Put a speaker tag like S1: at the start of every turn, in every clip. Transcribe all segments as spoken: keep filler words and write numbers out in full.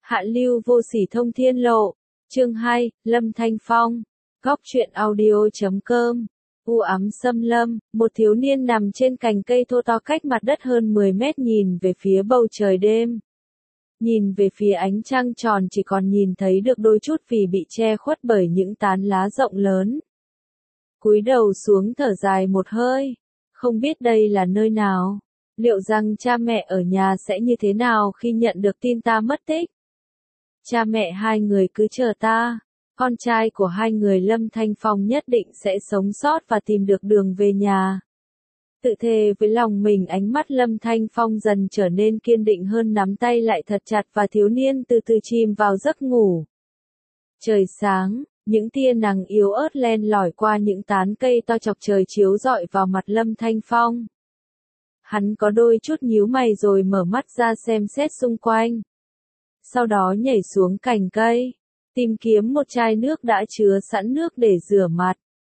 S1: Hạ lưu vô sỉ thông thiên lộ. Chương hai, Lâm Thanh Phong. Góc truyện audio chấm com. U ám xâm lâm, một thiếu niên nằm trên cành cây thô to cách mặt đất hơn mười mét nhìn về phía bầu trời đêm. Nhìn về phía ánh trăng tròn chỉ còn nhìn thấy được đôi chút vì bị che khuất bởi những tán lá rộng lớn. Cúi đầu xuống thở dài một hơi. Không biết đây là nơi nào? Liệu rằng cha mẹ ở nhà sẽ như thế nào khi nhận được tin ta mất tích? Cha mẹ hai người cứ chờ ta. Con trai của hai người Lâm Thanh Phong nhất định sẽ sống sót và tìm được đường về nhà. Tự thề với lòng mình, ánh mắt Lâm Thanh Phong dần trở nên kiên định hơn, nắm tay lại thật chặt và thiếu niên từ từ chìm vào giấc ngủ. Trời sáng, những tia nắng yếu ớt len lỏi qua những tán cây to chọc trời chiếu rọi vào mặt Lâm Thanh Phong. Hắn có đôi chút nhíu mày rồi mở mắt ra xem xét xung quanh. Sau đó nhảy xuống cành cây, tìm kiếm một chai nước đã chứa sẵn nước để rửa mặt.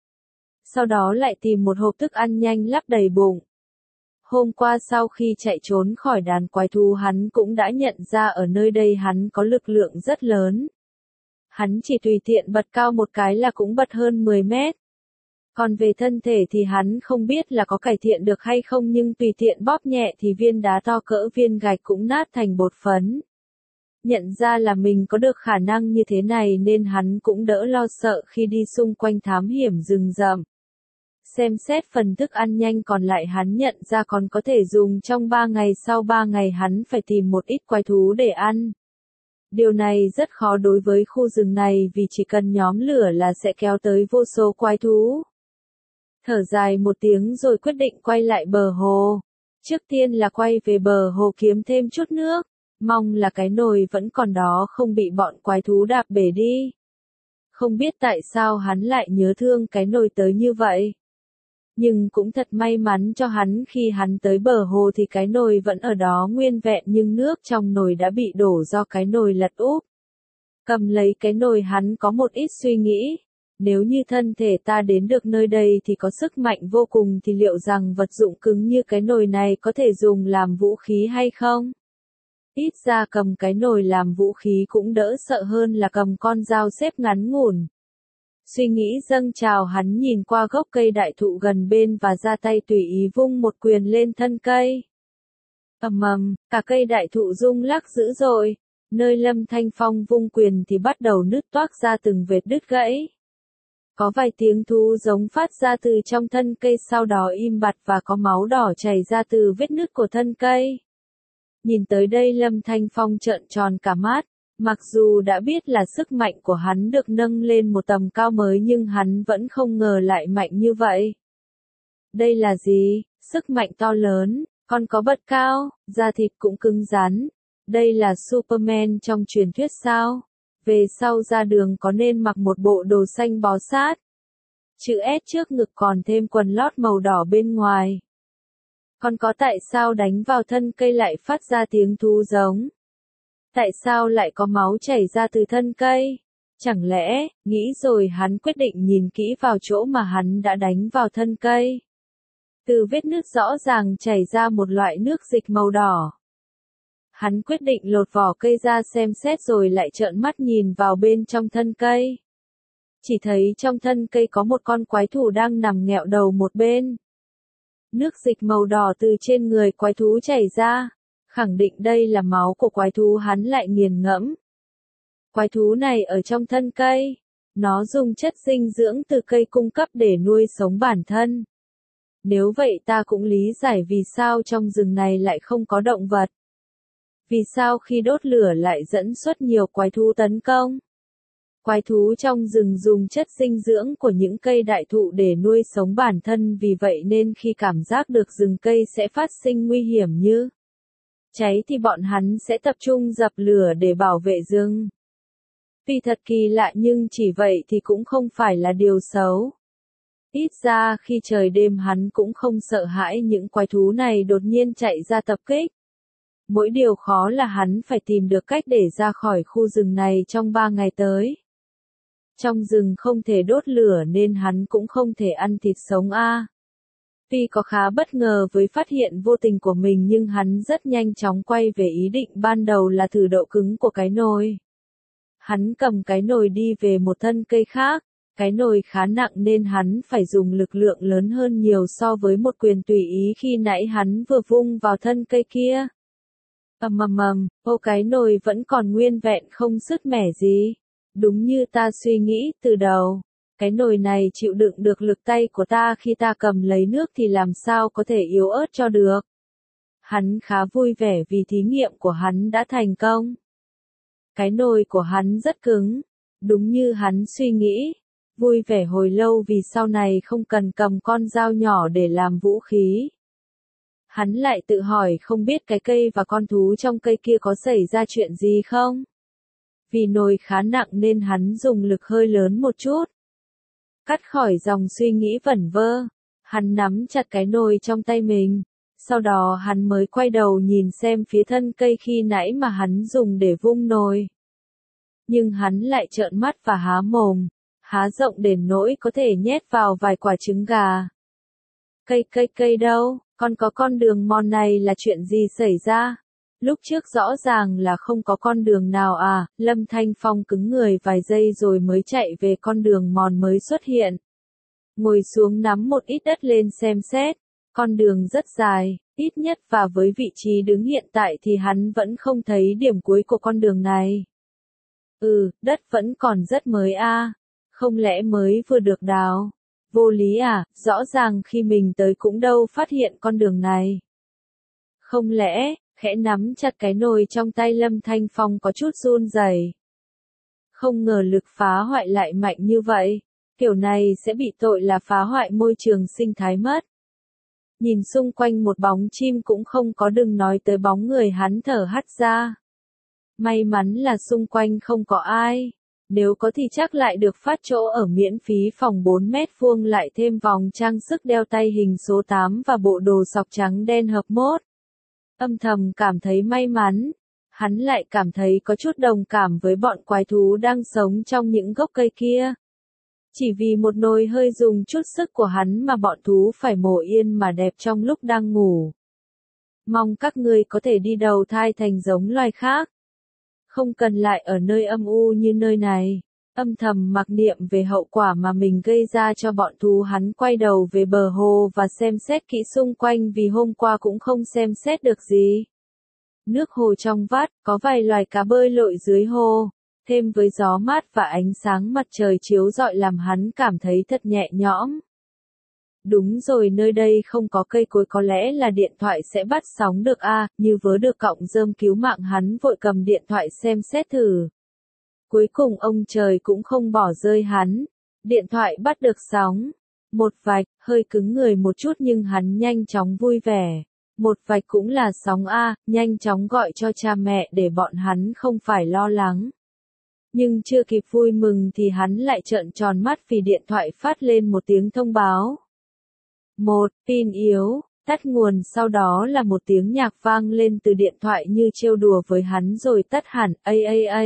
S1: Sau đó lại tìm một hộp thức ăn nhanh lấp đầy bụng. Hôm qua sau khi chạy trốn khỏi đàn quái thú, hắn cũng đã nhận ra ở nơi đây hắn có lực lượng rất lớn. Hắn chỉ tùy tiện bật cao một cái là cũng bật hơn mười mét. Còn về thân thể thì hắn không biết là có cải thiện được hay không, nhưng tùy tiện bóp nhẹ thì viên đá to cỡ viên gạch cũng nát thành bột phấn. Nhận ra là mình có được khả năng như thế này nên hắn cũng đỡ lo sợ khi đi xung quanh thám hiểm rừng rậm. Xem xét phần thức ăn nhanh còn lại, hắn nhận ra còn có thể dùng trong ba ngày, sau ba ngày hắn phải tìm một ít quái thú để ăn. Điều này rất khó đối với khu rừng này vì chỉ cần nhóm lửa là sẽ kéo tới vô số quái thú. Thở dài một tiếng rồi quyết định quay lại bờ hồ. Trước tiên là quay về bờ hồ kiếm thêm chút nước, mong là cái nồi vẫn còn đó không bị bọn quái thú đạp bể đi. Không biết tại sao hắn lại nhớ thương cái nồi tới như vậy. Nhưng cũng thật may mắn cho hắn, khi hắn tới bờ hồ thì cái nồi vẫn ở đó nguyên vẹn, nhưng nước trong nồi đã bị đổ do cái nồi lật úp. Cầm lấy cái nồi, hắn có một ít suy nghĩ. Nếu như thân thể ta đến được nơi đây thì có sức mạnh vô cùng, thì liệu rằng vật dụng cứng như cái nồi này có thể dùng làm vũ khí hay không? Ít ra cầm cái nồi làm vũ khí cũng đỡ sợ hơn là cầm con dao xếp ngắn ngủn. Suy nghĩ dâng trào, hắn nhìn qua gốc cây đại thụ gần bên và ra tay tùy ý vung một quyền lên thân cây. Ầm ầm, cả cây đại thụ rung lắc dữ dội. Nơi Lâm Thanh Phong vung quyền thì bắt đầu nứt toác ra từng vết đứt gãy. Có vài tiếng thú giống phát ra từ trong thân cây, sau đó im bặt và có máu đỏ chảy ra từ vết nứt của thân cây. Nhìn tới đây Lâm Thanh Phong trợn tròn cả mắt. Mặc dù đã biết là sức mạnh của hắn được nâng lên một tầm cao mới, nhưng hắn vẫn không ngờ lại mạnh như vậy. Đây là gì? Sức mạnh to lớn, còn có bật cao, da thịt cũng cứng rắn. Đây là Superman trong truyền thuyết sao? Về sau ra đường có nên mặc một bộ đồ xanh bó sát, chữ S trước ngực, còn thêm quần lót màu đỏ bên ngoài. Còn có tại sao đánh vào thân cây lại phát ra tiếng thú giống? Tại sao lại có máu chảy ra từ thân cây? Chẳng lẽ, nghĩ rồi hắn quyết định nhìn kỹ vào chỗ mà hắn đã đánh vào thân cây. Từ vết nứt rõ ràng chảy ra một loại nước dịch màu đỏ. Hắn quyết định lột vỏ cây ra xem xét rồi lại trợn mắt nhìn vào bên trong thân cây. Chỉ thấy trong thân cây có một con quái thú đang nằm nghẹo đầu một bên. Nước dịch màu đỏ từ trên người quái thú chảy ra. Khẳng định đây là máu của quái thú, hắn lại nghiền ngẫm. Quái thú này ở trong thân cây. Nó dùng chất dinh dưỡng từ cây cung cấp để nuôi sống bản thân. Nếu vậy ta cũng lý giải vì sao trong rừng này lại không có động vật. Vì sao khi đốt lửa lại dẫn xuất nhiều quái thú tấn công? Quái thú trong rừng dùng chất dinh dưỡng của những cây đại thụ để nuôi sống bản thân, vì vậy nên khi cảm giác được rừng cây sẽ phát sinh nguy hiểm như cháy thì bọn hắn sẽ tập trung dập lửa để bảo vệ rừng. Tuy thật kỳ lạ nhưng chỉ vậy thì cũng không phải là điều xấu. Ít ra khi trời đêm hắn cũng không sợ hãi những quái thú này đột nhiên chạy ra tập kích. Mỗi điều khó là hắn phải tìm được cách để ra khỏi khu rừng này trong ba ngày tới. Trong rừng không thể đốt lửa nên hắn cũng không thể ăn thịt sống a. Tuy có khá bất ngờ với phát hiện vô tình của mình nhưng hắn rất nhanh chóng quay về ý định ban đầu là thử độ cứng của cái nồi. Hắn cầm cái nồi đi về một thân cây khác, cái nồi khá nặng nên hắn phải dùng lực lượng lớn hơn nhiều so với một quyền tùy ý khi nãy hắn vừa vung vào thân cây kia. Ầm ầm ầm, ô cái nồi vẫn còn nguyên vẹn không sứt mẻ gì. Đúng như ta suy nghĩ từ đầu. Cái nồi này chịu đựng được lực tay của ta khi ta cầm lấy nước thì làm sao có thể yếu ớt cho được. Hắn khá vui vẻ vì thí nghiệm của hắn đã thành công. Cái nồi của hắn rất cứng, đúng như hắn suy nghĩ. Vui vẻ hồi lâu vì sau này không cần cầm con dao nhỏ để làm vũ khí. Hắn lại tự hỏi không biết cái cây và con thú trong cây kia có xảy ra chuyện gì không? Vì nồi khá nặng nên hắn dùng lực hơi lớn một chút. Cắt khỏi dòng suy nghĩ vẩn vơ, hắn nắm chặt cái nồi trong tay mình, sau đó hắn mới quay đầu nhìn xem phía thân cây khi nãy mà hắn dùng để vung nồi. Nhưng hắn lại trợn mắt và há mồm, há rộng đến nỗi có thể nhét vào vài quả trứng gà. Cây cây cây đâu, còn có con đường mòn này là chuyện gì xảy ra? Lúc trước rõ ràng là không có con đường nào à, Lâm Thanh Phong cứng người vài giây rồi mới chạy về con đường mòn mới xuất hiện. Ngồi xuống nắm một ít đất lên xem xét, con đường rất dài, ít nhất và với vị trí đứng hiện tại thì hắn vẫn không thấy điểm cuối của con đường này. Ừ, đất vẫn còn rất mới a, không lẽ mới vừa được đào? Vô lý à, rõ ràng khi mình tới cũng đâu phát hiện con đường này. Không lẽ, khẽ nắm chặt cái nồi trong tay Lâm Thanh Phong có chút run rẩy. Không ngờ lực phá hoại lại mạnh như vậy, kiểu này sẽ bị tội là phá hoại môi trường sinh thái mất. Nhìn xung quanh một bóng chim cũng không có, đừng nói tới bóng người, hắn thở hắt ra. May mắn là xung quanh không có ai. Nếu có thì chắc lại được phát chỗ ở miễn phí phòng bốn mét vuông lại thêm vòng trang sức đeo tay hình số tám và bộ đồ sọc trắng đen hợp mốt. Âm thầm cảm thấy may mắn, hắn lại cảm thấy có chút đồng cảm với bọn quái thú đang sống trong những gốc cây kia. Chỉ vì một nồi hơi dùng chút sức của hắn mà bọn thú phải mổ yên mà đẹp trong lúc đang ngủ. Mong các ngươi có thể đi đầu thai thành giống loài khác. Không cần lại ở nơi âm u như nơi này. Âm thầm mặc niệm về hậu quả mà mình gây ra cho bọn thú, hắn quay đầu về bờ hồ và xem xét kỹ xung quanh vì hôm qua cũng không xem xét được gì. Nước hồ trong vắt, có vài loài cá bơi lội dưới hồ, thêm với gió mát và ánh sáng mặt trời chiếu rọi làm hắn cảm thấy thật nhẹ nhõm. Đúng rồi, nơi đây không có cây cối, có lẽ là điện thoại sẽ bắt sóng được a, à, như vớ được cọng rơm cứu mạng, hắn vội cầm điện thoại xem xét thử. Cuối cùng ông trời cũng không bỏ rơi hắn, điện thoại bắt được sóng. Một vạch, hơi cứng người một chút nhưng hắn nhanh chóng vui vẻ. Một vạch cũng là sóng a, nhanh chóng gọi cho cha mẹ để bọn hắn không phải lo lắng. Nhưng chưa kịp vui mừng thì hắn lại trợn tròn mắt vì điện thoại phát lên một tiếng thông báo. Một, pin yếu, tắt nguồn, sau đó là một tiếng nhạc vang lên từ điện thoại như trêu đùa với hắn rồi tắt hẳn, a a a.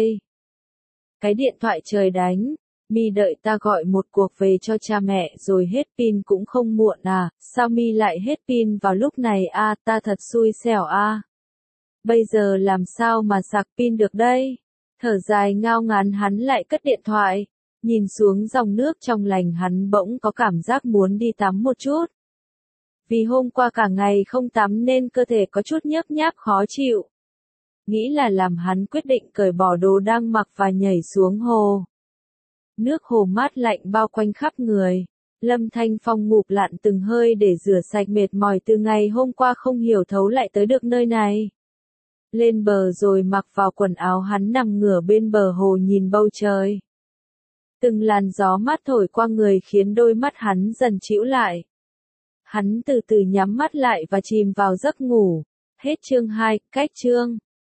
S1: Cái điện thoại trời đánh, mi đợi ta gọi một cuộc về cho cha mẹ rồi hết pin cũng không muộn à, sao mi lại hết pin vào lúc này a, à, ta thật xui xẻo a. À. Bây giờ làm sao mà sạc pin được đây? Thở dài ngao ngán hắn lại cất điện thoại, nhìn xuống dòng nước trong lành hắn bỗng có cảm giác muốn đi tắm một chút. Vì hôm qua cả ngày không tắm nên cơ thể có chút nhớp nháp khó chịu. Nghĩ là làm hắn quyết định cởi bỏ đồ đang mặc và nhảy xuống hồ. Nước hồ mát lạnh bao quanh khắp người. Lâm Thanh Phong ngụp lặn từng hơi để rửa sạch mệt mỏi từ ngày hôm qua không hiểu thấu lại tới được nơi này. Lên bờ rồi mặc vào quần áo, hắn nằm ngửa bên bờ hồ nhìn bầu trời. Từng làn gió mát thổi qua người khiến đôi mắt hắn dần trĩu lại. Hắn từ từ nhắm mắt lại và chìm vào giấc ngủ. Hết chương hai, cách chương.